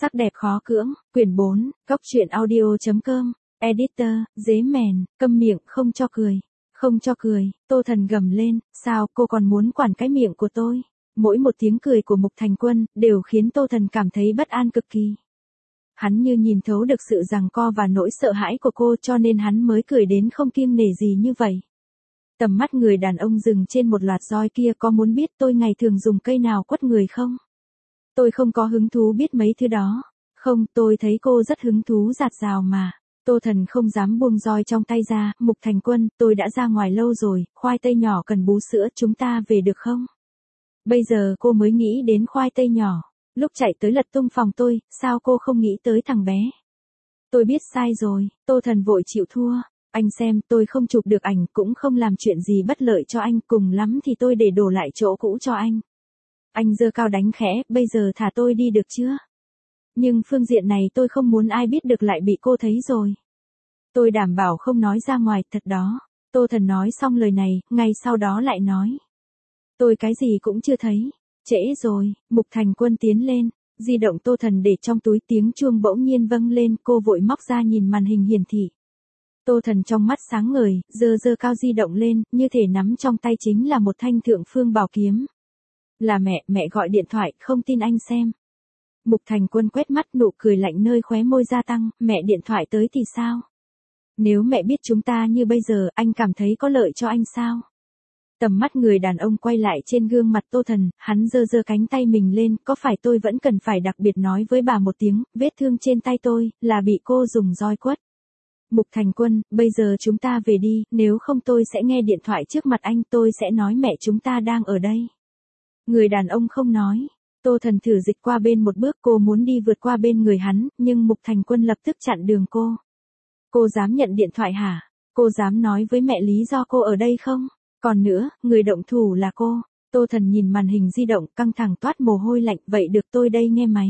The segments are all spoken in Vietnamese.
Sắc đẹp khó cưỡng, quyển 4, Cóc truyện audio.com, editor, dế mèn, câm miệng không cho cười. Không cho cười, Tô Thần gầm lên, sao cô còn muốn quản cái miệng của tôi? Mỗi một tiếng cười của Mục Thành Quân, đều khiến Tô Thần cảm thấy bất an cực kỳ. Hắn như nhìn thấu được sự giằng co và nỗi sợ hãi của cô cho nên hắn mới cười đến không kiêng nể gì như vậy. Tầm mắt người đàn ông dừng trên một loạt roi kia, có muốn biết tôi ngày thường dùng cây nào quất người không? Tôi không có hứng thú biết mấy thứ đó. Không, tôi thấy cô rất hứng thú dạt dào mà. Tô Thần không dám buông roi trong tay ra. Mục Thành Quân, tôi đã ra ngoài lâu rồi, khoai tây nhỏ cần bú sữa, chúng ta về được không? Bây giờ cô mới nghĩ đến khoai tây nhỏ. Lúc chạy tới lật tung phòng tôi, sao cô không nghĩ tới thằng bé? Tôi biết sai rồi. Tô Thần vội chịu thua. Anh xem, tôi không chụp được ảnh, cũng không làm chuyện gì bất lợi cho anh, cùng lắm thì tôi để đổ lại chỗ cũ cho anh. Anh giơ cao đánh khẽ, bây giờ thả tôi đi được chưa? Nhưng phương diện này tôi không muốn ai biết được, lại bị cô thấy rồi. Tôi đảm bảo không nói ra ngoài, thật đó. Tô Thần nói xong lời này, ngay sau đó lại nói. Tôi cái gì cũng chưa thấy. Trễ rồi. Mục Thành Quân tiến lên. Di động Tô Thần để trong túi, tiếng chuông bỗng nhiên vang lên, cô vội móc ra nhìn màn hình hiển thị. Tô Thần trong mắt sáng ngời, giơ cao di động lên, như thể nắm trong tay chính là một thanh thượng phương bảo kiếm. Là mẹ gọi điện thoại, không tin anh xem. Mục Thành Quân quét mắt, nụ cười lạnh nơi khóe môi gia tăng, mẹ điện thoại tới thì sao? Nếu mẹ biết chúng ta như bây giờ, anh cảm thấy có lợi cho anh sao? Tầm mắt người đàn ông quay lại trên gương mặt Tô Thần, hắn giơ cánh tay mình lên, có phải tôi vẫn cần phải đặc biệt nói với bà một tiếng, vết thương trên tay tôi, là bị cô dùng roi quất. Mục Thành Quân, bây giờ chúng ta về đi, nếu không tôi sẽ nghe điện thoại trước mặt anh, tôi sẽ nói mẹ chúng ta đang ở đây. Người đàn ông không nói. Tô Thần thử dịch qua bên một bước, cô muốn đi vượt qua bên người hắn, nhưng Mục Thành Quân lập tức chặn đường cô. Cô dám nhận điện thoại hả? Cô dám nói với mẹ lý do cô ở đây không? Còn nữa, người động thủ là cô. Tô Thần nhìn màn hình di động, căng thẳng toát mồ hôi lạnh, vậy được, tôi đây nghe máy.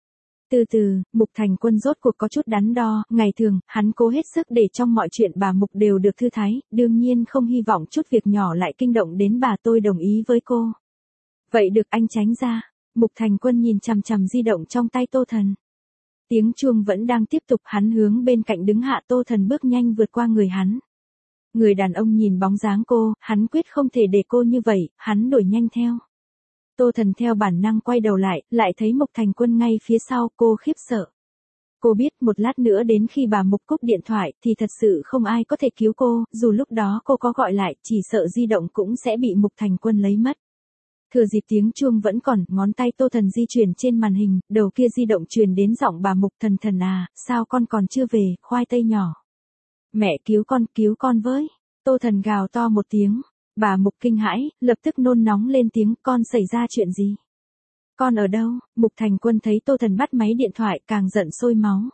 Từ từ, Mục Thành Quân rốt cuộc có chút đắn đo, ngày thường, hắn cố hết sức để trong mọi chuyện bà Mục đều được thư thái, đương nhiên không hy vọng chút việc nhỏ lại kinh động đến bà, tôi đồng ý với cô. Vậy được, anh tránh ra. Mục Thành Quân nhìn chằm chằm di động trong tay Tô Thần. Tiếng chuông vẫn đang tiếp tục, hắn hướng bên cạnh đứng hạ, Tô Thần bước nhanh vượt qua người hắn. Người đàn ông nhìn bóng dáng cô, hắn quyết không thể để cô như vậy, hắn đuổi nhanh theo. Tô Thần theo bản năng quay đầu lại thấy Mục Thành Quân ngay phía sau, cô khiếp sợ. Cô biết một lát nữa đến khi bà Mục cúp điện thoại thì thật sự không ai có thể cứu cô, dù lúc đó cô có gọi lại, chỉ sợ di động cũng sẽ bị Mục Thành Quân lấy mất. Thừa dịp tiếng chuông vẫn còn, ngón tay Tô Thần di chuyển trên màn hình, đầu kia di động truyền đến giọng bà Mục, Thần à, sao con còn chưa về, khoai tây nhỏ. Mẹ cứu con với. Tô Thần gào to một tiếng. Bà Mục kinh hãi, lập tức nôn nóng lên tiếng, con xảy ra chuyện gì? Con ở đâu? Mục Thành Quân thấy Tô Thần bắt máy điện thoại, càng giận sôi máu.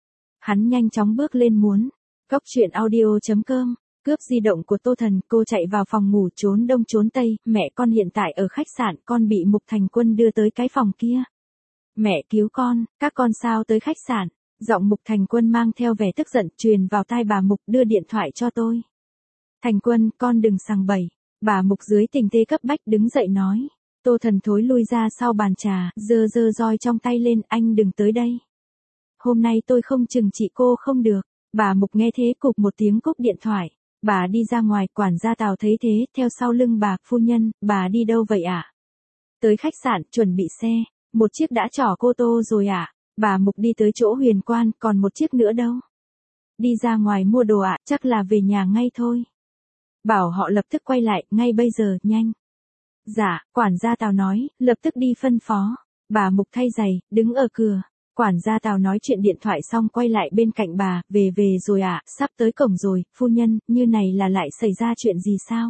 Hắn nhanh chóng bước lên muốn. Cóc truyện audio.com. Cướp di động của Tô Thần, cô chạy vào phòng ngủ trốn đông trốn tây, mẹ con hiện tại ở khách sạn, con bị Mục Thành Quân đưa tới cái phòng kia. Mẹ cứu con, các con sao tới khách sạn? Giọng Mục Thành Quân mang theo vẻ tức giận, truyền vào tai bà Mục, đưa điện thoại cho tôi. Thành Quân, con đừng sằng bậy. Bà Mục dưới tình thế cấp bách đứng dậy nói. Tô Thần thối lui ra sau bàn trà, giơ roi trong tay lên, anh đừng tới đây. Hôm nay tôi không trừng trị cô không được. Bà Mục nghe thế cụp một tiếng cúp điện thoại. Bà đi ra ngoài, quản gia Tào thấy thế, theo sau lưng bà, phu nhân, bà đi đâu vậy ạ? Tới khách sạn, chuẩn bị xe. Một chiếc đã chở cô Tô rồi ạ. Bà Mục đi tới chỗ Huyền Quan, còn một chiếc nữa đâu? Đi ra ngoài mua đồ ạ, chắc là về nhà ngay thôi. Bảo họ lập tức quay lại, ngay bây giờ, nhanh. Dạ, quản gia Tào nói, lập tức đi phân phó. Bà Mục thay giày, đứng ở cửa. Quản gia Tào nói chuyện điện thoại xong quay lại bên cạnh bà, về rồi ạ, sắp tới cổng rồi, phu nhân, như này là lại xảy ra chuyện gì sao?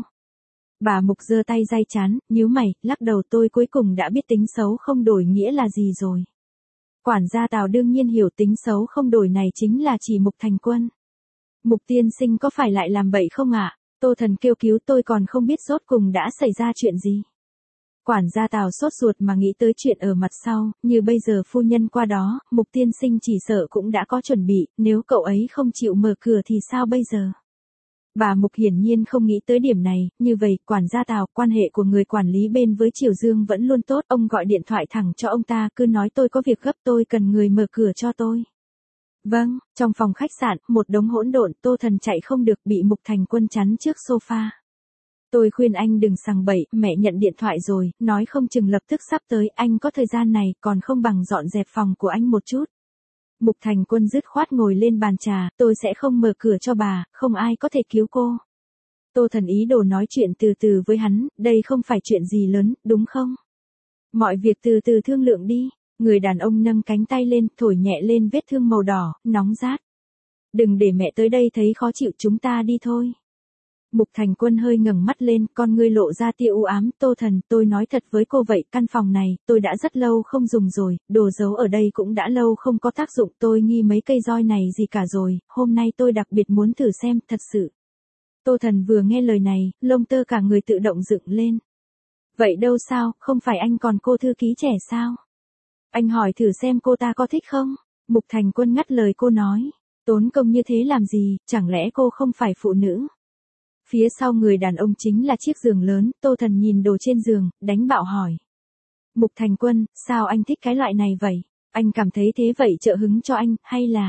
Bà Mục giơ tay day chán, nhíu mày, lắc đầu, tôi cuối cùng đã biết tính xấu không đổi nghĩa là gì rồi. Quản gia Tào đương nhiên hiểu tính xấu không đổi này chính là chỉ Mục Thành Quân. Mục tiên sinh có phải lại làm bậy không ạ? Tô Thần kêu cứu, tôi còn không biết rốt cùng đã xảy ra chuyện gì. Quản gia Tào sốt ruột mà nghĩ tới chuyện ở mặt sau, như bây giờ phu nhân qua đó, Mục tiên sinh chỉ sợ cũng đã có chuẩn bị, nếu cậu ấy không chịu mở cửa thì sao bây giờ? Bà Mục hiển nhiên không nghĩ tới điểm này, như vậy, quản gia Tào, quan hệ của người quản lý bên với Triều Dương vẫn luôn tốt, ông gọi điện thoại thẳng cho ông ta, cứ nói tôi có việc gấp, tôi cần người mở cửa cho tôi. Vâng, trong phòng khách sạn, một đống hỗn độn, Tô Thần chạy không được, bị Mục Thành Quân chắn trước sofa. Tôi khuyên anh đừng sằng bậy, mẹ nhận điện thoại rồi, nói không chừng lập tức sắp tới, anh có thời gian này, còn không bằng dọn dẹp phòng của anh một chút. Mục Thành Quân dứt khoát ngồi lên bàn trà, tôi sẽ không mở cửa cho bà, không ai có thể cứu cô. Tô Thần ý đồ nói chuyện từ từ với hắn, đây không phải chuyện gì lớn, đúng không? Mọi việc từ từ thương lượng đi. Người đàn ông nâng cánh tay lên, thổi nhẹ lên vết thương màu đỏ, nóng rát. Đừng để mẹ tới đây thấy khó chịu, chúng ta đi thôi. Mục Thành Quân hơi ngẩng mắt lên, con ngươi lộ ra tia u ám, Tô Thần, tôi nói thật với cô vậy, căn phòng này, tôi đã rất lâu không dùng rồi, đồ giấu ở đây cũng đã lâu không có tác dụng, tôi nghi mấy cây roi này gì cả rồi, hôm nay tôi đặc biệt muốn thử xem, thật sự. Tô Thần vừa nghe lời này, lông tơ cả người tự động dựng lên. Vậy đâu sao, không phải anh còn cô thư ký trẻ sao? Anh hỏi thử xem cô ta có thích không? Mục Thành Quân ngắt lời cô nói, tốn công như thế làm gì, chẳng lẽ cô không phải phụ nữ? Phía sau người đàn ông chính là chiếc giường lớn, Tô Thần nhìn đồ trên giường, đánh bạo hỏi. Mục Thành Quân, sao anh thích cái loại này vậy? Anh cảm thấy thế vậy trợ hứng cho anh,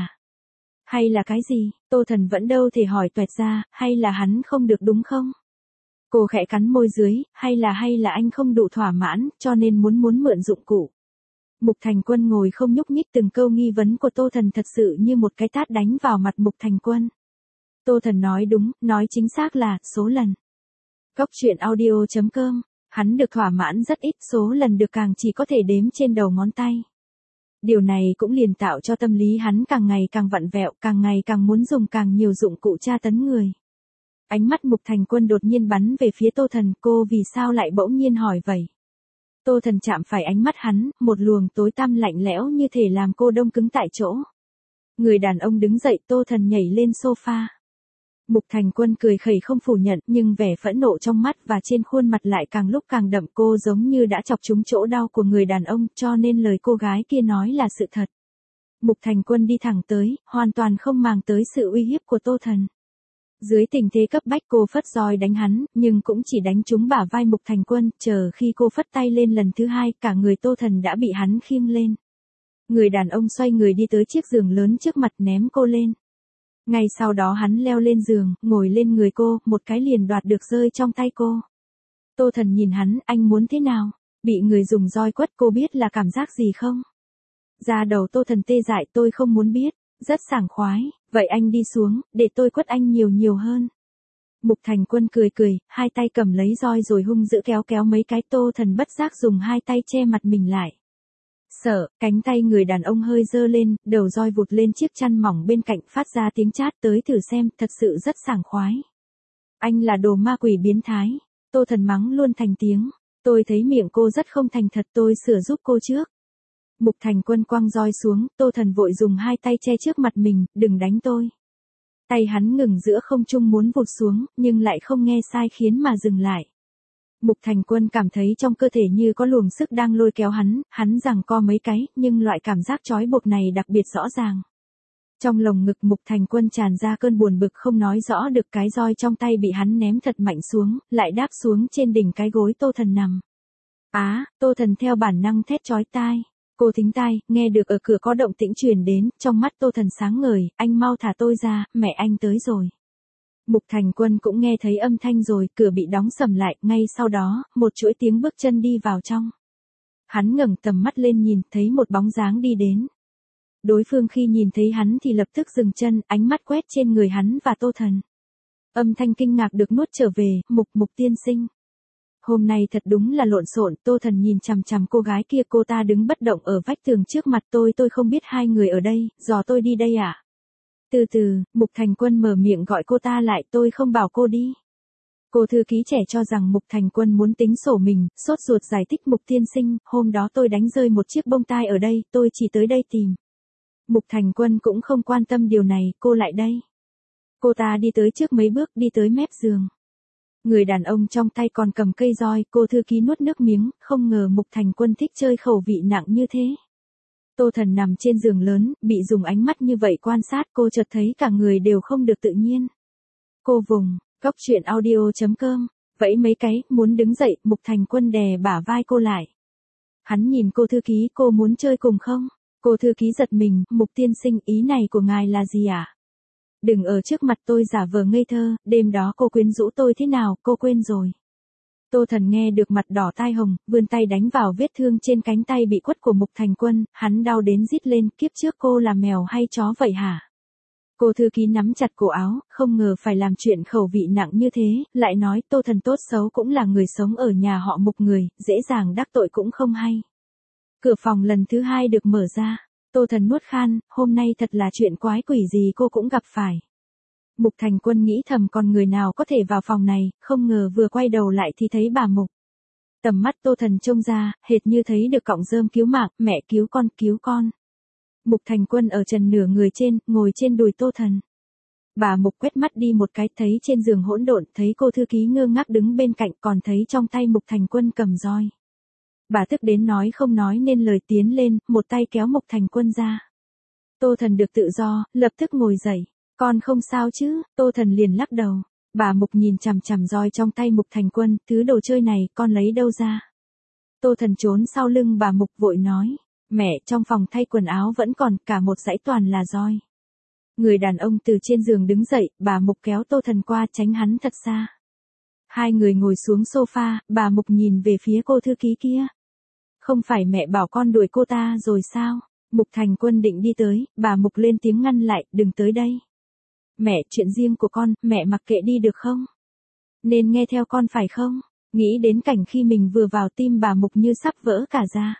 hay là cái gì? Tô Thần vẫn đâu thể hỏi toẹt ra, hay là hắn không được đúng không? Cô khẽ cắn môi dưới, hay là anh không đủ thỏa mãn, cho nên muốn mượn dụng cụ. Mục Thành Quân ngồi không nhúc nhích, từng câu nghi vấn của Tô Thần thật sự như một cái tát đánh vào mặt Mục Thành Quân. Tô Thần nói đúng, nói chính xác là, số lần. Góc truyện audio.com, hắn được thỏa mãn rất ít, số lần được càng chỉ có thể đếm trên đầu ngón tay. Điều này cũng liền tạo cho tâm lý hắn càng ngày càng vặn vẹo, càng ngày càng muốn dùng càng nhiều dụng cụ tra tấn người. Ánh mắt Mục Thành Quân đột nhiên bắn về phía Tô Thần, cô vì sao lại bỗng nhiên hỏi vậy? Tô Thần chạm phải ánh mắt hắn, một luồng tối tăm lạnh lẽo như thể làm cô đông cứng tại chỗ. Người đàn ông đứng dậy, Tô Thần nhảy lên sofa. Mục Thành Quân cười khẩy không phủ nhận, nhưng vẻ phẫn nộ trong mắt và trên khuôn mặt lại càng lúc càng đậm, cô giống như đã chọc trúng chỗ đau của người đàn ông, cho nên lời cô gái kia nói là sự thật. Mục Thành Quân đi thẳng tới, hoàn toàn không màng tới sự uy hiếp của Tô Thần. Dưới tình thế cấp bách cô phất roi đánh hắn, nhưng cũng chỉ đánh trúng bả vai Mục Thành Quân, chờ khi cô phất tay lên lần thứ hai, cả người Tô Thần đã bị hắn khiêng lên. Người đàn ông xoay người đi tới chiếc giường lớn trước mặt ném cô lên. Ngay sau đó hắn leo lên giường, ngồi lên người cô, một cái liền đoạt được rơi trong tay cô. Tô Thần nhìn hắn, anh muốn thế nào? Bị người dùng roi quất, cô biết là cảm giác gì không? Da đầu Tô Thần tê dại, tôi không muốn biết, rất sảng khoái, vậy anh đi xuống, để tôi quất anh nhiều hơn. Mục Thành Quân cười, hai tay cầm lấy roi rồi hung dữ kéo mấy cái, Tô Thần bất giác dùng hai tay che mặt mình lại. Sợ, cánh tay người đàn ông hơi dơ lên, đầu roi vụt lên chiếc chăn mỏng bên cạnh phát ra tiếng chát, tới thử xem, thật sự rất sảng khoái. Anh là đồ ma quỷ biến thái. Tô Thần mắng luôn thành tiếng. Tôi thấy miệng cô rất không thành thật, tôi sửa giúp cô trước. Mục Thành Quân quăng roi xuống, Tô Thần vội dùng hai tay che trước mặt mình, đừng đánh tôi. Tay hắn ngừng giữa không trung muốn vụt xuống, nhưng lại không nghe sai khiến mà dừng lại. Mục Thành Quân cảm thấy trong cơ thể như có luồng sức đang lôi kéo hắn giằng co mấy cái, nhưng loại cảm giác trói buộc này đặc biệt rõ ràng. Trong lồng ngực Mục Thành Quân tràn ra cơn buồn bực không nói rõ được, cái roi trong tay bị hắn ném thật mạnh xuống, lại đáp xuống trên đỉnh cái gối Tô Thần nằm. Tô Thần theo bản năng thét chói tai. Cô thính tai, nghe được ở cửa có động tĩnh truyền đến, trong mắt Tô Thần sáng ngời, anh mau thả tôi ra, mẹ anh tới rồi. Mục Thành Quân cũng nghe thấy âm thanh rồi, cửa bị đóng sầm lại, ngay sau đó, một chuỗi tiếng bước chân đi vào trong. Hắn ngẩng tầm mắt lên nhìn, thấy một bóng dáng đi đến. Đối phương khi nhìn thấy hắn thì lập tức dừng chân, ánh mắt quét trên người hắn và Tô Thần. Âm thanh kinh ngạc được nuốt trở về, Mục tiên sinh. Hôm nay thật đúng là lộn xộn, Tô Thần nhìn chằm chằm cô gái kia, cô ta đứng bất động ở vách tường trước mặt tôi không biết hai người ở đây, dò tôi đi đây à? Từ từ, Mục Thành Quân mở miệng gọi cô ta lại, tôi không bảo cô đi. Cô thư ký trẻ cho rằng Mục Thành Quân muốn tính sổ mình, sốt ruột giải thích, Mục tiên sinh, hôm đó tôi đánh rơi một chiếc bông tai ở đây, tôi chỉ tới đây tìm. Mục Thành Quân cũng không quan tâm điều này, cô lại đây. Cô ta đi tới trước mấy bước, đi tới mép giường. Người đàn ông trong tay còn cầm cây roi, cô thư ký nuốt nước miếng, không ngờ Mục Thành Quân thích chơi khẩu vị nặng như thế. Tô Thần nằm trên giường lớn, bị dùng ánh mắt như vậy quan sát, cô chợt thấy cả người đều không được tự nhiên. Cô vùng, góc chuyện audio.com, vẫy mấy cái, muốn đứng dậy, Mục Thành Quân đè bả vai cô lại. Hắn nhìn cô thư ký, cô muốn chơi cùng không? Cô thư ký giật mình, Mục tiên sinh, ý này của ngài là gì ạ? Đừng ở trước mặt tôi giả vờ ngây thơ, đêm đó cô quyến rũ tôi thế nào, cô quên rồi. Tô Thần nghe được mặt đỏ tai hồng, vươn tay đánh vào vết thương trên cánh tay bị quất của Mục Thành Quân, hắn đau đến rít lên, kiếp trước cô là mèo hay chó vậy hả? Cô thư ký nắm chặt cổ áo, không ngờ phải làm chuyện khẩu vị nặng như thế, lại nói Tô Thần tốt xấu cũng là người sống ở nhà họ Mục người, dễ dàng đắc tội cũng không hay. Cửa phòng lần thứ 2 được mở ra, Tô Thần nuốt khan, hôm nay thật là chuyện quái quỷ gì cô cũng gặp phải. Mục Thành Quân nghĩ thầm còn người nào có thể vào phòng này, không ngờ vừa quay đầu lại thì thấy bà Mục. Tầm mắt Tô Thần trông ra, hệt như thấy được cọng rơm cứu mạng, mẹ cứu con cứu con. Mục Thành Quân ở trần nửa người trên, ngồi trên đùi Tô Thần. Bà Mục quét mắt đi một cái, thấy trên giường hỗn độn, thấy cô thư ký ngơ ngác đứng bên cạnh, còn thấy trong tay Mục Thành Quân cầm roi. Bà tức đến nói không nói nên lời, tiến lên, một tay kéo Mục Thành Quân ra. Tô Thần được tự do, lập tức ngồi dậy. Con không sao chứ? Tô Thần liền lắc đầu. Bà Mục nhìn chằm chằm roi trong tay Mục Thành Quân, thứ đồ chơi này con lấy đâu ra? Tô Thần trốn sau lưng bà Mục vội nói. Mẹ, trong phòng thay quần áo vẫn còn, cả một dãy toàn là roi. Người đàn ông từ trên giường đứng dậy, bà Mục kéo Tô Thần qua tránh hắn thật xa. Hai người ngồi xuống sofa, bà Mục nhìn về phía cô thư ký kia. Không phải mẹ bảo con đuổi cô ta rồi sao? Mục Thành Quân định đi tới, bà Mục lên tiếng ngăn lại, đừng tới đây. Mẹ, chuyện riêng của con, mẹ mặc kệ đi được không? Nên nghe theo con phải không? Nghĩ đến cảnh khi mình vừa vào, tim bà Mục như sắp vỡ cả ra.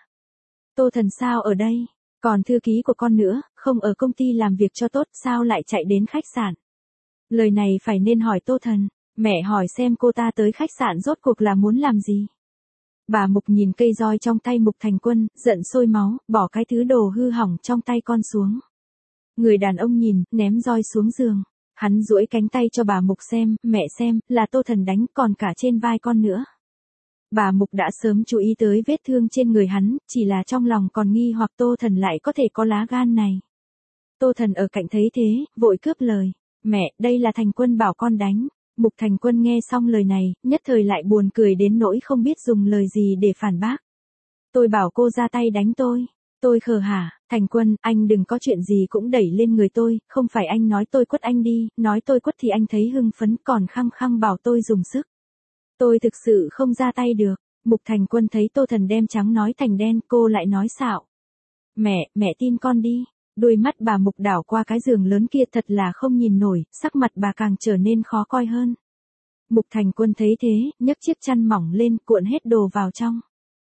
Tô Thần sao ở đây? Còn thư ký của con nữa, không ở công ty làm việc cho tốt, sao lại chạy đến khách sạn? Lời này phải nên hỏi Tô Thần. Mẹ hỏi xem cô ta tới khách sạn rốt cuộc là muốn làm gì? Bà Mục nhìn cây roi trong tay Mục Thành Quân, giận sôi máu, bỏ cái thứ đồ hư hỏng trong tay con xuống. Người đàn ông nhìn, ném roi xuống giường. Hắn duỗi cánh tay cho bà Mục xem, mẹ xem, là Tô Thần đánh, còn cả trên vai con nữa. Bà Mục đã sớm chú ý tới vết thương trên người hắn, chỉ là trong lòng còn nghi hoặc Tô Thần lại có thể có lá gan này. Tô Thần ở cạnh thấy thế, vội cướp lời. Mẹ, đây là Thành Quân bảo con đánh. Mục Thành Quân nghe xong lời này, nhất thời lại buồn cười đến nỗi không biết dùng lời gì để phản bác. Tôi bảo cô ra tay đánh tôi. Tôi khờ hả? Thành Quân, anh đừng có chuyện gì cũng đẩy lên người tôi, không phải anh nói tôi quất anh đi, nói tôi quất thì anh thấy hưng phấn còn khăng khăng bảo tôi dùng sức. Tôi thực sự không ra tay được. Mục Thành Quân thấy Tô Thần đem trắng nói thành đen, cô lại nói xạo. Mẹ tin con đi. Đôi mắt bà Mục đảo qua cái giường lớn kia thật là không nhìn nổi, sắc mặt bà càng trở nên khó coi hơn. Mục Thành Quân thấy thế, nhấc chiếc chăn mỏng lên, cuộn hết đồ vào trong.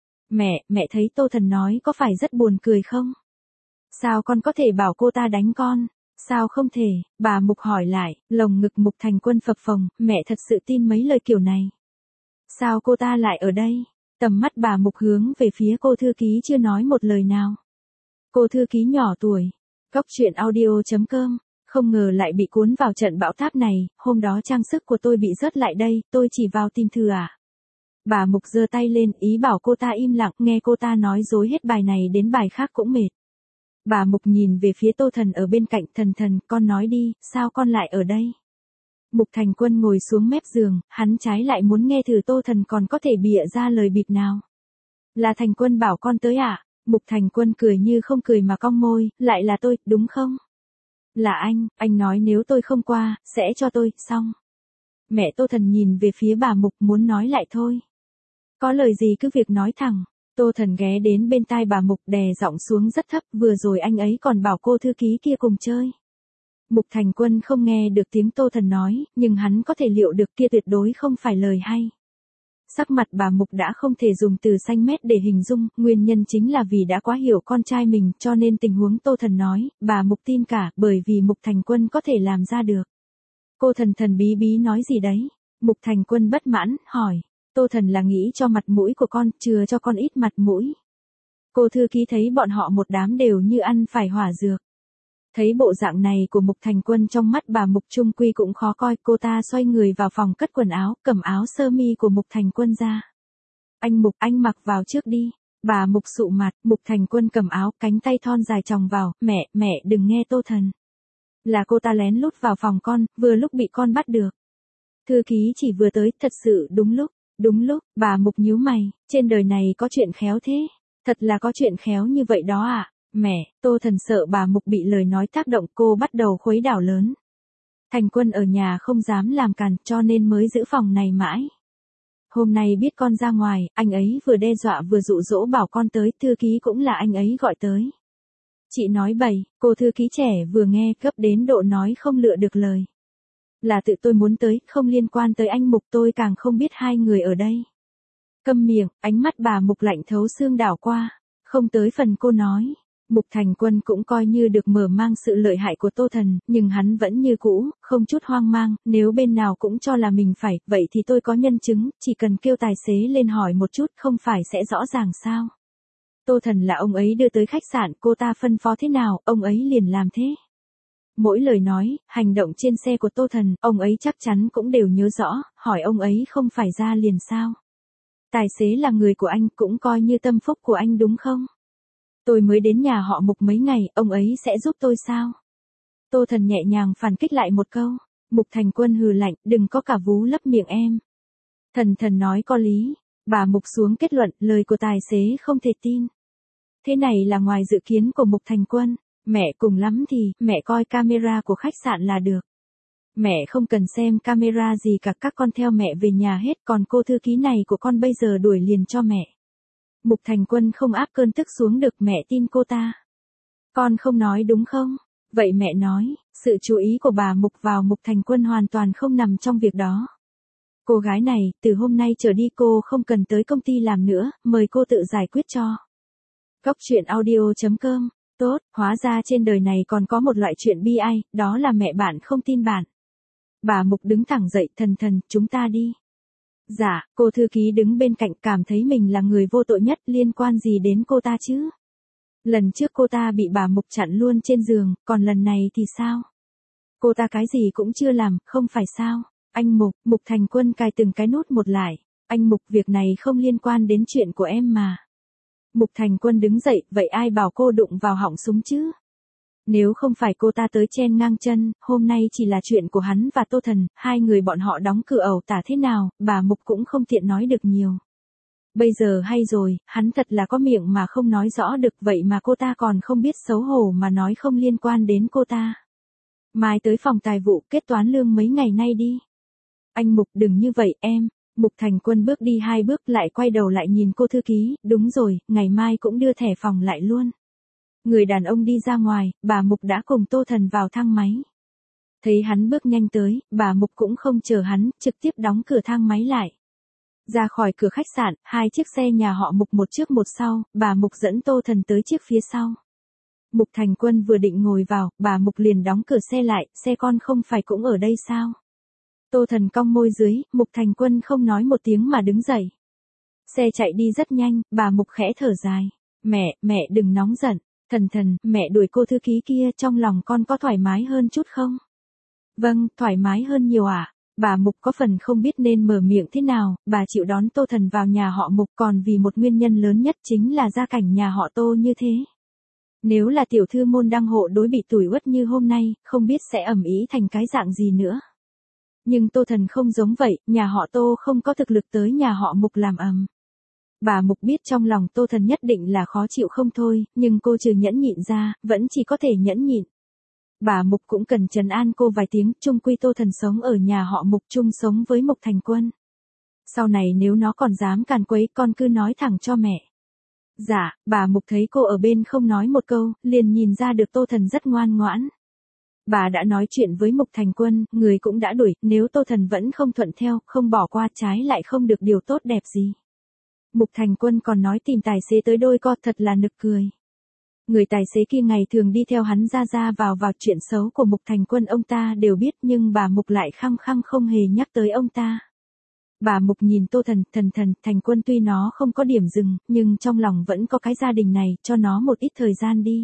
Mẹ thấy Tô Thần nói có phải rất buồn cười không? Sao con có thể bảo cô ta đánh con? Sao không thể? Bà Mục hỏi lại, lồng ngực Mục Thành Quân phập phồng, mẹ thật sự tin mấy lời kiểu này. Sao cô ta lại ở đây? Tầm mắt bà Mục hướng về phía cô thư ký chưa nói một lời nào. Cô thư ký nhỏ tuổi. Góc chuyện audio.com, không ngờ lại bị cuốn vào trận bão táp này, hôm đó trang sức của tôi bị rớt lại đây, tôi chỉ vào tìm thư à. Bà Mục giơ tay lên, ý bảo cô ta im lặng, nghe cô ta nói dối hết bài này đến bài khác cũng mệt. Bà Mục nhìn về phía Tô Thần ở bên cạnh, Thần, con nói đi, sao con lại ở đây? Mục Thành Quân ngồi xuống mép giường, hắn trái lại muốn nghe thử Tô Thần còn có thể bịa ra lời bịp nào. Là Thành Quân bảo con tới à? Mục Thành Quân cười như không cười mà cong môi, lại là tôi, đúng không? Là anh nói nếu tôi không qua, sẽ cho tôi, xong. Mẹ Tô Thần nhìn về phía bà Mục muốn nói lại thôi. Có lời gì cứ việc nói thẳng. Tô Thần ghé đến bên tai bà Mục đè giọng xuống rất thấp, vừa rồi anh ấy còn bảo cô thư ký kia cùng chơi. Mục Thành Quân không nghe được tiếng Tô Thần nói, nhưng hắn có thể liệu được kia tuyệt đối không phải lời hay. Sắc mặt bà Mục đã không thể dùng từ xanh mét để hình dung, nguyên nhân chính là vì đã quá hiểu con trai mình, cho nên tình huống Tô Thần nói, bà Mục tin cả, bởi vì Mục Thành Quân có thể làm ra được. Cô thần bí bí nói gì đấy? Mục Thành Quân bất mãn, hỏi. Tô Thần là nghĩ cho mặt mũi của con, chừa cho con ít mặt mũi. Cô thư ký thấy bọn họ một đám đều như ăn phải hỏa dược. Thấy bộ dạng này của Mục Thành Quân trong mắt bà Mục trung quy cũng khó coi, cô ta xoay người vào phòng cất quần áo, cầm áo sơ mi của Mục Thành Quân ra. Anh Mục, anh mặc vào trước đi. Bà Mục sụ mặt, Mục Thành Quân cầm áo, cánh tay thon dài chòng vào, mẹ đừng nghe Tô Thần. Là cô ta lén lút vào phòng con, vừa lúc bị con bắt được. Thư ký chỉ vừa tới, thật sự đúng lúc. Đúng lúc, bà Mục nhíu mày, trên đời này có chuyện khéo thế. Thật là có chuyện khéo như vậy đó à. Mẹ, Tô Thần sợ bà Mục bị lời nói tác động, cô bắt đầu khuấy đảo lớn. Thành Quân ở nhà không dám làm càn cho nên mới giữ phòng này mãi. Hôm nay biết con ra ngoài, anh ấy vừa đe dọa vừa dụ dỗ bảo con tới, thư ký cũng là anh ấy gọi tới. Chị nói bậy, cô thư ký trẻ vừa nghe gấp đến độ nói không lựa được lời. Là tự tôi muốn tới, không liên quan tới anh Mục, tôi càng không biết hai người ở đây. Câm miệng, ánh mắt bà Mục lạnh thấu xương đảo qua, không tới phần cô nói. Mục Thành Quân cũng coi như được mở mang sự lợi hại của Tô Thần, nhưng hắn vẫn như cũ, không chút hoang mang, nếu bên nào cũng cho là mình phải, vậy thì tôi có nhân chứng, chỉ cần kêu tài xế lên hỏi một chút không phải sẽ rõ ràng sao. Tô Thần là ông ấy đưa tới khách sạn, cô ta phân phó thế nào, ông ấy liền làm thế. Mỗi lời nói, hành động trên xe của Tô Thần, ông ấy chắc chắn cũng đều nhớ rõ, hỏi ông ấy không phải ra liền sao. Tài xế là người của anh, cũng coi như tâm phúc của anh đúng không? Tôi mới đến nhà họ Mục mấy ngày, ông ấy sẽ giúp tôi sao? Tô Thần nhẹ nhàng phản kích lại một câu. Mục Thành Quân hừ lạnh, đừng có cả vú lấp miệng em. Thần nói có lý. Bà Mục xuống kết luận, lời của tài xế không thể tin. Thế này là ngoài dự kiến của Mục Thành Quân. Mẹ cùng lắm thì, mẹ coi camera của khách sạn là được. Mẹ không cần xem camera gì cả, các con theo mẹ về nhà hết, còn cô thư ký này của con bây giờ đuổi liền cho mẹ. Mục Thành Quân không áp cơn tức xuống được, mẹ tin cô ta. Con không nói đúng không? Vậy mẹ nói, sự chú ý của bà Mục vào Mục Thành Quân hoàn toàn không nằm trong việc đó. Cô gái này, từ hôm nay trở đi cô không cần tới công ty làm nữa, mời cô tự giải quyết cho. Góc truyện audio.com. Tốt, hóa ra trên đời này còn có một loại chuyện bi ai, đó là mẹ bạn không tin bạn. Bà Mục đứng thẳng dậy, Thần, chúng ta đi. Dạ, cô thư ký đứng bên cạnh cảm thấy mình là người vô tội nhất, liên quan gì đến cô ta chứ? Lần trước cô ta bị bà Mục chặn luôn trên giường, còn lần này thì sao? Cô ta cái gì cũng chưa làm, không phải sao? Anh Mục, Mục Thành Quân cài từng cái nút một lại. Anh Mục, việc này không liên quan đến chuyện của em mà. Mục Thành Quân đứng dậy, vậy ai bảo cô đụng vào họng súng chứ? Nếu không phải cô ta tới chen ngang chân, hôm nay chỉ là chuyện của hắn và Tô Thần, hai người bọn họ đóng cửa ẩu tả thế nào, bà Mục cũng không tiện nói được nhiều. Bây giờ hay rồi, hắn thật là có miệng mà không nói rõ được, vậy mà cô ta còn không biết xấu hổ mà nói không liên quan đến cô ta. Mai tới phòng tài vụ kết toán lương mấy ngày nay đi. Anh Mục đừng như vậy em. Mục Thành Quân bước đi 2 bước lại quay đầu lại nhìn cô thư ký, đúng rồi, ngày mai cũng đưa thẻ phòng lại luôn. Người đàn ông đi ra ngoài, bà Mục đã cùng Tô Thần vào thang máy. Thấy hắn bước nhanh tới, bà Mục cũng không chờ hắn, trực tiếp đóng cửa thang máy lại. Ra khỏi cửa khách sạn, 2 chiếc xe nhà họ Mục một trước một sau, bà Mục dẫn Tô Thần tới chiếc phía sau. Mục Thành Quân vừa định ngồi vào, bà Mục liền đóng cửa xe lại, xe con không phải cũng ở đây sao? Tô Thần cong môi dưới, Mục Thành Quân không nói một tiếng mà đứng dậy. Xe chạy đi rất nhanh, bà Mục khẽ thở dài. Mẹ đừng nóng giận. Thần, mẹ đuổi cô thư ký kia, trong lòng con có thoải mái hơn chút không? Vâng, thoải mái hơn nhiều ạ. Bà Mục có phần không biết nên mở miệng thế nào, bà chịu đón Tô Thần vào nhà họ Mục còn vì một nguyên nhân lớn nhất chính là gia cảnh nhà họ Tô như thế. Nếu là tiểu thư môn đăng hộ đối bị tủi uất như hôm nay, không biết sẽ ầm ĩ thành cái dạng gì nữa. Nhưng Tô Thần không giống vậy, nhà họ Tô không có thực lực tới nhà họ Mục làm ầm. Bà Mục biết trong lòng Tô Thần nhất định là khó chịu không thôi, nhưng cô trừ nhẫn nhịn ra, vẫn chỉ có thể nhẫn nhịn. Bà Mục cũng cần trấn an cô vài tiếng, chung quy Tô Thần sống ở nhà họ Mục chung sống với Mục Thành Quân. Sau này nếu nó còn dám càn quấy, con cứ nói thẳng cho mẹ. Dạ, bà Mục thấy cô ở bên không nói một câu, liền nhìn ra được Tô Thần rất ngoan ngoãn. Bà đã nói chuyện với Mục Thành Quân, người cũng đã đuổi, nếu Tô Thần vẫn không thuận theo, không bỏ qua trái lại không được điều tốt đẹp gì. Mục Thành Quân còn nói tìm tài xế tới đôi co, thật là nực cười. Người tài xế kia ngày thường đi theo hắn ra vào chuyện xấu của Mục Thành Quân ông ta đều biết, nhưng bà Mục lại khăng khăng không hề nhắc tới ông ta. Bà Mục nhìn Tô Thần, Thành Quân tuy nó không có điểm dừng, nhưng trong lòng vẫn có cái gia đình này, cho nó một ít thời gian đi.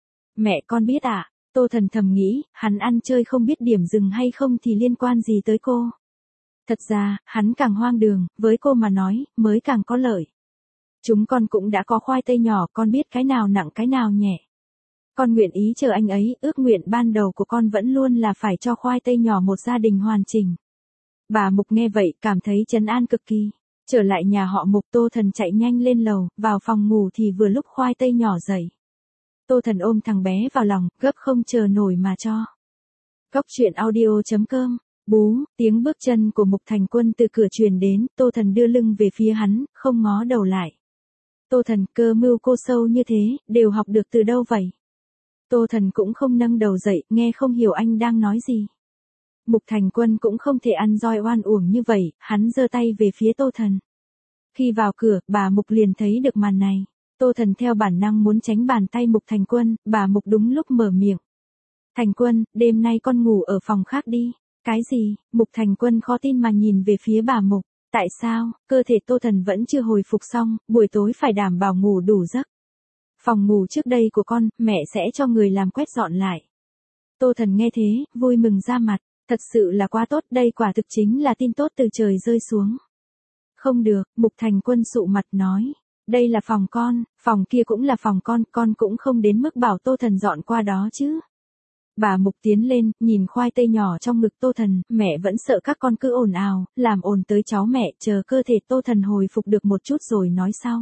Mẹ con biết ạ. Tô Thần thầm nghĩ, hắn ăn chơi không biết điểm dừng hay không thì liên quan gì tới cô. Thật ra, hắn càng hoang đường, với cô mà nói, mới càng có lợi. Chúng con cũng đã có khoai tây nhỏ, con biết cái nào nặng cái nào nhẹ. Con nguyện ý chờ anh ấy, ước nguyện ban đầu của con vẫn luôn là phải cho khoai tây nhỏ một gia đình hoàn chỉnh. Bà Mục nghe vậy cảm thấy trấn an cực kỳ. Trở lại nhà họ Mục, Tô Thần chạy nhanh lên lầu, vào phòng ngủ thì vừa lúc khoai tây nhỏ dậy. Tô Thần ôm thằng bé vào lòng, gấp không chờ nổi mà cho. Cóc truyện audio.com. Bú, tiếng bước chân của Mục Thành Quân từ cửa truyền đến, Tô Thần đưa lưng về phía hắn, không ngó đầu lại. Tô Thần, cơ mưu cô sâu như thế, đều học được từ đâu vậy? Tô Thần cũng không nâng đầu dậy, nghe không hiểu anh đang nói gì. Mục Thành Quân cũng không thể ăn roi oan uổng như vậy, hắn giơ tay về phía Tô Thần. Khi vào cửa, bà Mục liền thấy được màn này. Tô Thần theo bản năng muốn tránh bàn tay Mục Thành Quân, bà Mục đúng lúc mở miệng. Thành Quân, đêm nay con ngủ ở phòng khác đi. Cái gì? Mục Thành Quân khó tin mà nhìn về phía bà Mục. Tại sao? Cơ thể Tô Thần vẫn chưa hồi phục xong, buổi tối phải đảm bảo ngủ đủ giấc. Phòng ngủ trước đây của con, mẹ sẽ cho người làm quét dọn lại. Tô Thần nghe thế, vui mừng ra mặt. Thật sự là quá tốt, đây quả thực chính là tin tốt từ trời rơi xuống. Không được, Mục Thành Quân sụ mặt nói. Đây là phòng con, phòng kia cũng là phòng con cũng không đến mức bảo Tô Thần dọn qua đó chứ. Bà Mục tiến lên, nhìn khoai tây nhỏ trong ngực Tô Thần, mẹ vẫn sợ các con cứ ồn ào, làm ồn tới cháu mẹ, chờ cơ thể Tô Thần hồi phục được một chút rồi nói sau.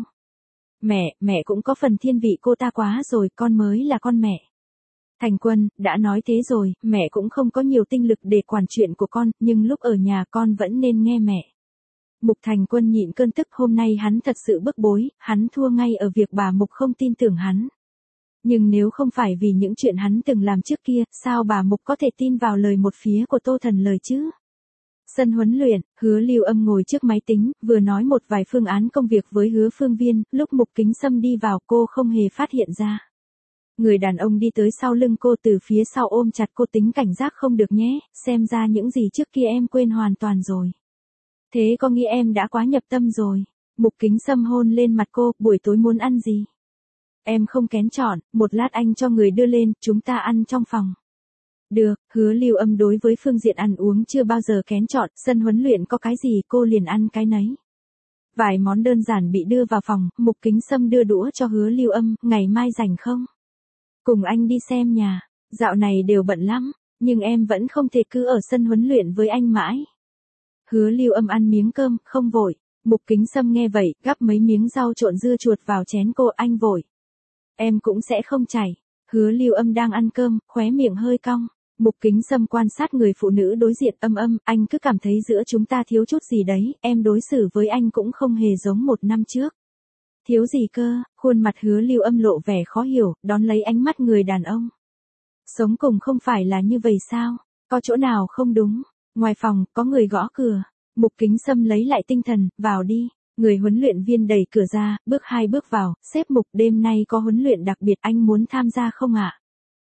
Mẹ cũng có phần thiên vị cô ta quá rồi, con mới là con mẹ. Thành Quân, đã nói thế rồi, mẹ cũng không có nhiều tinh lực để quản chuyện của con, nhưng lúc ở nhà con vẫn nên nghe mẹ. Mục Thành Quân nhịn cơn tức, hôm nay hắn thật sự bức bối, hắn thua ngay ở việc bà Mục không tin tưởng hắn. Nhưng nếu không phải vì những chuyện hắn từng làm trước kia, sao bà Mục có thể tin vào lời một phía của Tô Thần lời chứ? Sân huấn luyện, Hứa Lưu Âm ngồi trước máy tính, vừa nói một vài phương án công việc với Hứa Phương Viên, lúc Mục Kính Sâm đi vào cô không hề phát hiện ra. Người đàn ông đi tới sau lưng cô từ phía sau ôm chặt cô, tính cảnh giác không được nhé, xem ra những gì trước kia em quên hoàn toàn rồi. Thế có nghĩ em đã quá nhập tâm rồi. Mục Kính Sâm hôn lên mặt cô, buổi tối muốn ăn gì? Em không kén chọn, một lát anh cho người đưa lên, chúng ta ăn trong phòng. Được, Hứa Lưu Âm đối với phương diện ăn uống chưa bao giờ kén chọn, sân huấn luyện có cái gì cô liền ăn cái nấy. Vài món đơn giản bị đưa vào phòng, Mục Kính Sâm đưa đũa cho Hứa Lưu Âm, ngày mai rảnh không? Cùng anh đi xem nhà, dạo này đều bận lắm, nhưng em vẫn không thể cứ ở sân huấn luyện với anh mãi. Hứa Lưu Âm ăn miếng cơm, không vội. Mục Kính Sâm nghe vậy, gắp mấy miếng rau trộn dưa chuột vào chén cô, anh vội. Em cũng sẽ không chảy. Hứa Lưu Âm đang ăn cơm, khóe miệng hơi cong. Mục Kính Sâm quan sát người phụ nữ đối diện, anh cứ cảm thấy giữa chúng ta thiếu chút gì đấy, em đối xử với anh cũng không hề giống một năm trước. Thiếu gì cơ? Khuôn mặt Hứa Lưu Âm lộ vẻ khó hiểu, đón lấy ánh mắt người đàn ông. Sống cùng không phải là như vậy sao? Có chỗ nào không đúng? Ngoài phòng, có người gõ cửa. Mục Kính Sâm lấy lại tinh thần, vào đi. Người huấn luyện viên đẩy cửa ra, bước 2 bước vào, sếp Mục, đêm nay có huấn luyện đặc biệt, anh muốn tham gia không ạ?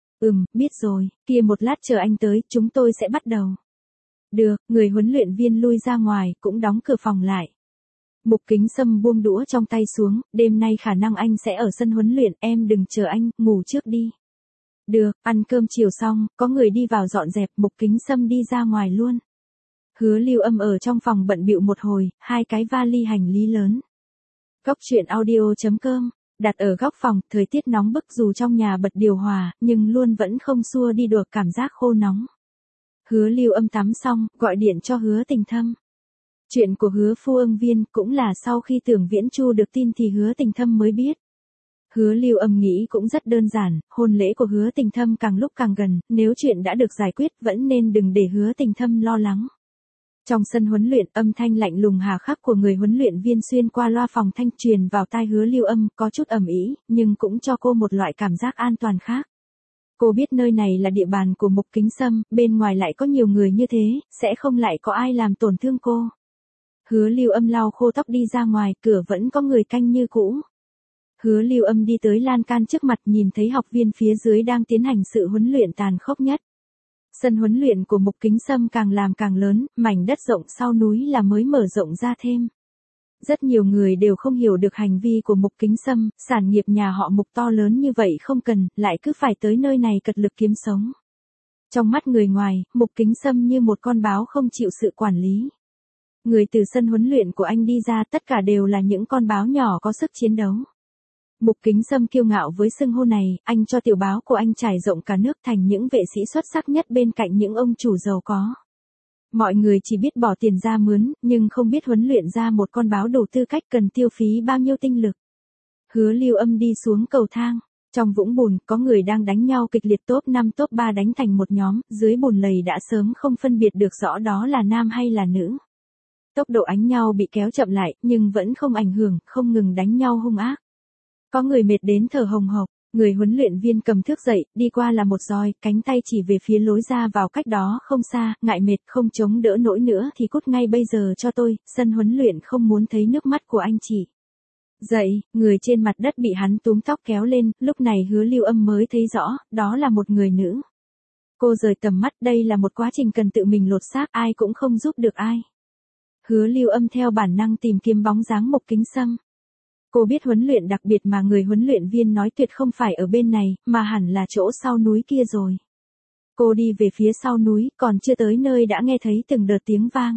Biết rồi, kia một lát chờ anh tới, chúng tôi sẽ bắt đầu. Được, người huấn luyện viên lui ra ngoài, cũng đóng cửa phòng lại. Mục Kính Sâm buông đũa trong tay xuống, đêm nay khả năng anh sẽ ở sân huấn luyện, em đừng chờ anh, ngủ trước đi. Được, ăn cơm chiều xong, có người đi vào dọn dẹp, Mục Kính Sâm đi ra ngoài luôn. Hứa Lưu Âm ở trong phòng bận bịu một hồi, 2 cái vali hành lý lớn. Cóc truyện audio.com, đặt ở góc phòng, thời tiết nóng bức dù trong nhà bật điều hòa, nhưng luôn vẫn không xua đi được cảm giác khô nóng. Hứa Lưu Âm tắm xong, gọi điện cho Hứa Tình Thâm. Chuyện của Hứa Phu Ưng Viên cũng là sau khi Tưởng Viễn Chu được tin thì Hứa Tình Thâm mới biết. Hứa Lưu Âm nghĩ cũng rất đơn giản, hôn lễ của Hứa Tình Thâm càng lúc càng gần, nếu chuyện đã được giải quyết vẫn nên đừng để Hứa Tình Thâm lo lắng. Trong sân huấn luyện, âm thanh lạnh lùng hà khắc của người huấn luyện viên xuyên qua loa phòng thanh truyền vào tai Hứa Lưu Âm, có chút ầm ĩ, nhưng cũng cho cô một loại cảm giác an toàn khác. Cô biết nơi này là địa bàn của Mục Kính Sâm, bên ngoài lại có nhiều người như thế, sẽ không lại có ai làm tổn thương cô. Hứa Lưu Âm lau khô tóc đi ra ngoài, cửa vẫn có người canh như cũ. Hứa Lưu Âm đi tới lan can trước mặt, nhìn thấy học viên phía dưới đang tiến hành sự huấn luyện tàn khốc nhất. Sân huấn luyện của Mục Kính Sâm càng làm càng lớn, mảnh đất rộng sau núi là mới mở rộng ra thêm. Rất nhiều người đều không hiểu được hành vi của Mục Kính Sâm, sản nghiệp nhà họ Mục to lớn như vậy không cần, lại cứ phải tới nơi này cật lực kiếm sống. Trong mắt người ngoài, Mục Kính Sâm như một con báo không chịu sự quản lý. Người từ sân huấn luyện của anh đi ra tất cả đều là những con báo nhỏ có sức chiến đấu. Mục Kính Sâm kiêu ngạo với xưng hô này, anh cho tiểu báo của anh trải rộng cả nước thành những vệ sĩ xuất sắc nhất bên cạnh những ông chủ giàu có. Mọi người chỉ biết bỏ tiền ra mướn, nhưng không biết huấn luyện ra một con báo đủ tư cách cần tiêu phí bao nhiêu tinh lực. Hứa Lưu Âm đi xuống cầu thang. Trong vũng bùn, có người đang đánh nhau kịch liệt, top 5 top 3 đánh thành một nhóm, dưới bùn lầy đã sớm không phân biệt được rõ đó là nam hay là nữ. Tốc độ đánh nhau bị kéo chậm lại, nhưng vẫn không ảnh hưởng, không ngừng đánh nhau hung ác. Có người mệt đến thở hồng hộc, người huấn luyện viên cầm thước dậy, đi qua là một roi, cánh tay chỉ về phía lối ra vào cách đó không xa, ngại mệt không chống đỡ nổi nữa thì cút ngay bây giờ cho tôi, sân huấn luyện không muốn thấy nước mắt của anh chị. Dậy, người trên mặt đất bị hắn túm tóc kéo lên, lúc này Hứa Lưu Âm mới thấy rõ, đó là một người nữ. Cô rời tầm mắt, đây là một quá trình cần tự mình lột xác, ai cũng không giúp được ai. Hứa Lưu Âm theo bản năng tìm kiếm bóng dáng Mục Kính Sâm. Cô biết huấn luyện đặc biệt mà người huấn luyện viên nói tuyệt không phải ở bên này, mà hẳn là chỗ sau núi kia rồi. Cô đi về phía sau núi, còn chưa tới nơi đã nghe thấy từng đợt tiếng vang.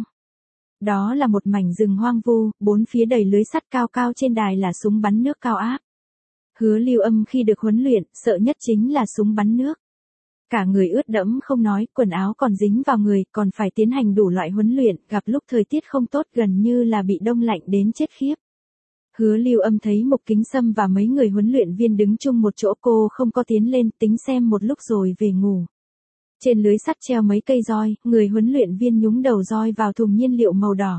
Đó là một mảnh rừng hoang vu, bốn phía đầy lưới sắt cao cao, trên đài là súng bắn nước cao áp. Hứa Lưu Âm khi được huấn luyện, sợ nhất chính là súng bắn nước. Cả người ướt đẫm không nói, quần áo còn dính vào người, còn phải tiến hành đủ loại huấn luyện, gặp lúc thời tiết không tốt gần như là bị đông lạnh đến chết khiếp. Hứa Lưu Âm thấy Mục Kính Sâm và mấy người huấn luyện viên đứng chung một chỗ, cô không có tiến lên, tính xem một lúc rồi về ngủ. Trên lưới sắt treo mấy cây roi, người huấn luyện viên nhúng đầu roi vào thùng nhiên liệu màu đỏ.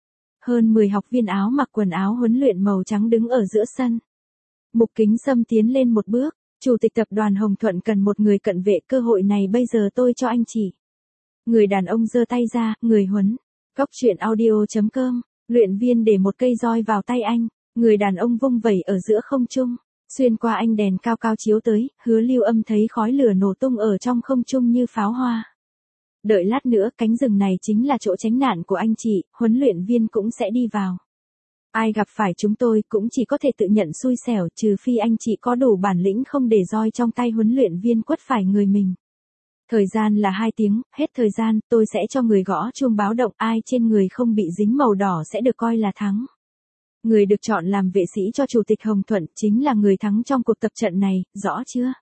Hơn 10 học viên áo mặc quần áo huấn luyện màu trắng đứng ở giữa sân. Mục Kính Sâm tiến lên một bước, chủ tịch tập đoàn Hồng Thuận cần một người cận vệ, cơ hội này bây giờ tôi cho anh chỉ. Người đàn ông giơ tay ra, người huấn. Góc truyện audio.com, luyện viên để một cây roi vào tay anh, người đàn ông vung vẩy ở giữa không trung. Xuyên qua ánh đèn cao cao chiếu tới, Hứa Lưu Âm thấy khói lửa nổ tung ở trong không trung như pháo hoa. Đợi lát nữa, cánh rừng này chính là chỗ tránh nạn của anh chị, huấn luyện viên cũng sẽ đi vào. Ai gặp phải chúng tôi cũng chỉ có thể tự nhận xui xẻo, trừ phi anh chị có đủ bản lĩnh không để roi trong tay huấn luyện viên quất phải người mình. Thời gian là 2 tiếng, hết thời gian, tôi sẽ cho người gõ chuông báo động, ai trên người không bị dính màu đỏ sẽ được coi là thắng. Người được chọn làm vệ sĩ cho Chủ tịch Hồng Thuận chính là người thắng trong cuộc tập trận này, rõ chưa?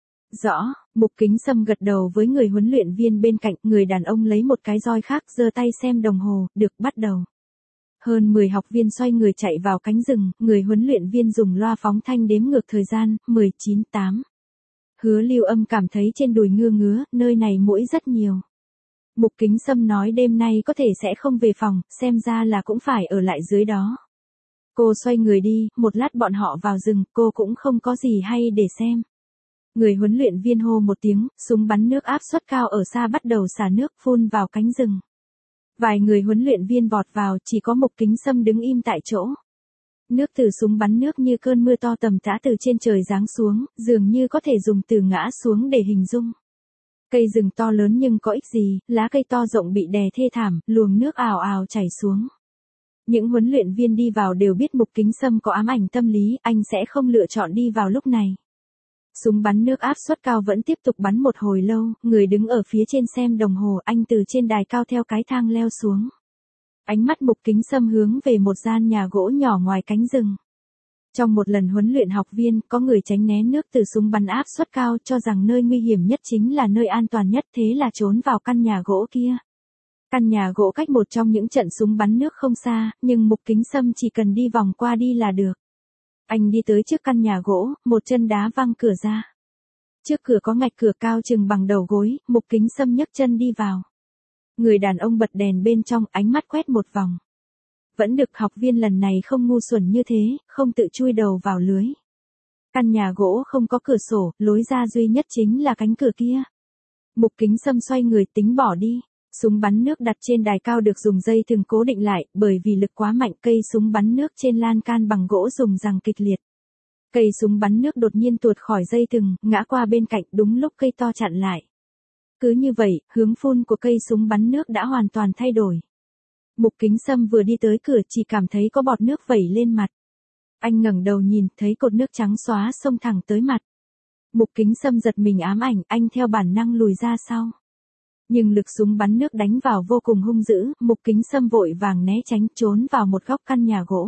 Rõ, Mục Kính Sâm gật đầu với người huấn luyện viên bên cạnh, người đàn ông lấy một cái roi khác, giơ tay xem đồng hồ, được, bắt đầu. Hơn 10 học viên xoay người chạy vào cánh rừng, người huấn luyện viên dùng loa phóng thanh đếm ngược thời gian, 19, 8. Hứa Lưu Âm cảm thấy trên đùi ngứa ngứa, nơi này muỗi rất nhiều. Mục Kính Sâm nói đêm nay có thể sẽ không về phòng, xem ra là cũng phải ở lại dưới đó. Cô xoay người đi, một lát bọn họ vào rừng, cô cũng không có gì hay để xem. Người huấn luyện viên hô một tiếng, súng bắn nước áp suất cao ở xa bắt đầu xả nước phun vào cánh rừng. Vài người huấn luyện viên vọt vào, chỉ có Mục Kính Sâm đứng im tại chỗ. Nước từ súng bắn nước như cơn mưa to tầm tã từ trên trời giáng xuống, dường như có thể dùng từ ngã xuống để hình dung. Cây rừng to lớn nhưng có ích gì, lá cây to rộng bị đè thê thảm, luồng nước ào ào chảy xuống. Những huấn luyện viên đi vào đều biết Mục Kính Sâm có ám ảnh tâm lý, anh sẽ không lựa chọn đi vào lúc này. Súng bắn nước áp suất cao vẫn tiếp tục bắn một hồi lâu, người đứng ở phía trên xem đồng hồ, anh từ trên đài cao theo cái thang leo xuống. Ánh mắt Mục Kính Sâm hướng về một gian nhà gỗ nhỏ ngoài cánh rừng. Trong một lần huấn luyện học viên, có người tránh né nước từ súng bắn áp suất cao, cho rằng nơi nguy hiểm nhất chính là nơi an toàn nhất, thế là trốn vào căn nhà gỗ kia. Căn nhà gỗ cách một trong những trận súng bắn nước không xa, nhưng Mục Kính Sâm chỉ cần đi vòng qua đi là được. Anh đi tới trước căn nhà gỗ, một chân đá văng cửa ra. Trước cửa có ngạch cửa cao chừng bằng đầu gối, Mục Kính Sâm nhấc chân đi vào. Người đàn ông bật đèn bên trong, ánh mắt quét một vòng. Vẫn được, học viên lần này không ngu xuẩn như thế, không tự chui đầu vào lưới. Căn nhà gỗ không có cửa sổ, lối ra duy nhất chính là cánh cửa kia. Mục Kính Sâm xoay người tính bỏ đi. Súng bắn nước đặt trên đài cao được dùng dây thừng cố định lại, bởi vì lực quá mạnh, cây súng bắn nước trên lan can bằng gỗ dùng giằng kịch liệt. Cây súng bắn nước đột nhiên tuột khỏi dây thừng, ngã qua bên cạnh, đúng lúc cây to chặn lại. Cứ như vậy, hướng phun của cây súng bắn nước đã hoàn toàn thay đổi. Mục Kính Sâm vừa đi tới cửa chỉ cảm thấy có bọt nước vẩy lên mặt. Anh ngẩng đầu nhìn, thấy cột nước trắng xóa xông thẳng tới mặt. Mục Kính Sâm giật mình ám ảnh, anh theo bản năng lùi ra sau. Nhưng lực súng bắn nước đánh vào vô cùng hung dữ, Mục Kính Sâm vội vàng né tránh, trốn vào một góc căn nhà gỗ.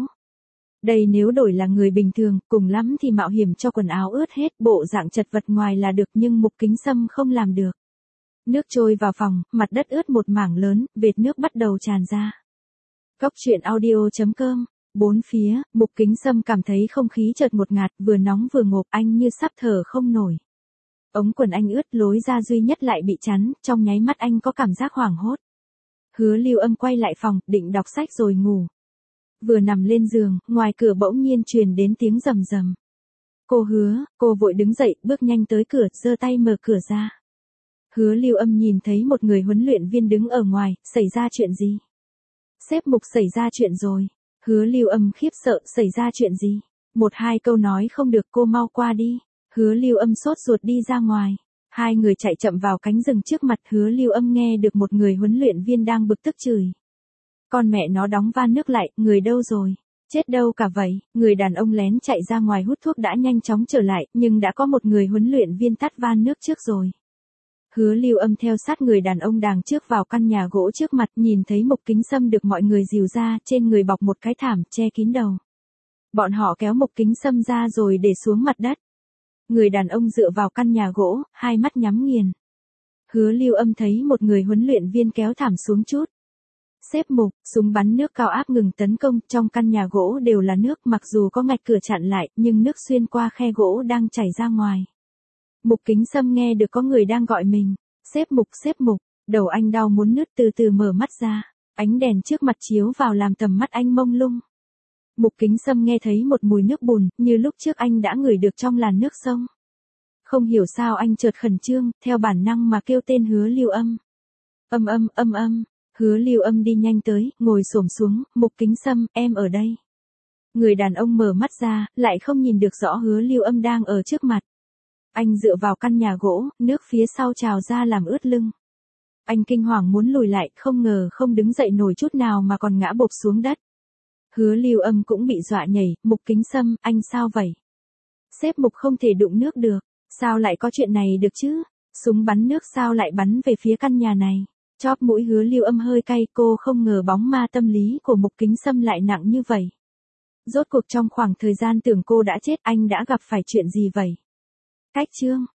Đây nếu đổi là người bình thường, cùng lắm thì mạo hiểm cho quần áo ướt hết, bộ dạng chật vật ngoài là được, nhưng Mục Kính Sâm không làm được. Nước trôi vào phòng, mặt đất ướt một mảng lớn, vệt nước bắt đầu tràn ra. Góc truyện audio.com. Bốn phía, Mục Kính Sâm cảm thấy không khí chợt ngột ngạt, vừa nóng vừa ngộp, anh như sắp thở không nổi. Ống quần anh ướt, lối ra duy nhất lại bị chắn, trong nháy mắt anh có cảm giác hoảng hốt. Hứa Lưu Âm quay lại phòng, định đọc sách rồi ngủ. Vừa nằm lên giường, ngoài cửa bỗng nhiên truyền đến tiếng rầm rầm. Cô Hứa, cô vội đứng dậy, bước nhanh tới cửa, giơ tay mở cửa ra. Hứa Lưu Âm nhìn thấy một người huấn luyện viên đứng ở ngoài, xảy ra chuyện gì? Sếp Mục xảy ra chuyện rồi. Hứa Lưu Âm khiếp sợ, xảy ra chuyện gì? Một hai câu nói không được, cô mau qua đi. Hứa Lưu Âm sốt ruột đi ra ngoài. Hai người chạy chậm vào cánh rừng trước mặt. Hứa Lưu Âm nghe được một người huấn luyện viên đang bực tức chửi. Con mẹ nó đóng van nước lại, người đâu rồi? Chết đâu cả vậy? Người đàn ông lén chạy ra ngoài hút thuốc đã nhanh chóng trở lại, nhưng đã có một người huấn luyện viên tắt van nước trước rồi. Hứa Lưu Âm theo sát người đàn ông đằng trước vào căn nhà gỗ trước mặt, nhìn thấy Mục Kính Sâm được mọi người dìu ra, trên người bọc một cái thảm che kín đầu. Bọn họ kéo Mục Kính Sâm ra rồi để xuống mặt đất. Người đàn ông dựa vào căn nhà gỗ, hai mắt nhắm nghiền. Hứa Lưu Âm thấy một người huấn luyện viên kéo thảm xuống chút. Sếp Mục, súng bắn nước cao áp ngừng tấn công, trong căn nhà gỗ đều là nước, mặc dù có ngạch cửa chặn lại, nhưng nước xuyên qua khe gỗ đang chảy ra ngoài. Mục Kính Sâm nghe được có người đang gọi mình. Sếp Mục, đầu anh đau muốn nứt, từ từ mở mắt ra. Ánh đèn trước mặt chiếu vào làm tầm mắt anh mông lung. Mục Kính Sâm nghe thấy một mùi nước bùn, như lúc trước anh đã ngửi được trong làn nước sông. Không hiểu sao anh chợt khẩn trương, theo bản năng mà kêu tên Hứa Lưu Âm. Âm. Hứa Lưu Âm đi nhanh tới, ngồi xổm xuống. Mục Kính Sâm, em ở đây. Người đàn ông mở mắt ra, lại không nhìn được rõ Hứa Lưu Âm đang ở trước mặt. Anh dựa vào căn nhà gỗ, nước phía sau trào ra làm ướt lưng. Anh kinh hoàng muốn lùi lại, không ngờ không đứng dậy nổi chút nào mà còn ngã bộp xuống đất. Hứa Lưu Âm cũng bị dọa nhảy. Mục Kính Sâm, anh sao vậy? Sếp Mục không thể đụng nước được. Sao lại có chuyện này được chứ? Súng bắn nước sao lại bắn về phía căn nhà này? Chóp mũi Hứa Lưu Âm hơi cay, cô không ngờ bóng ma tâm lý của Mục Kính Sâm lại nặng như vậy. Rốt cuộc trong khoảng thời gian tưởng cô đã chết, anh đã gặp phải chuyện gì vậy? Cách chương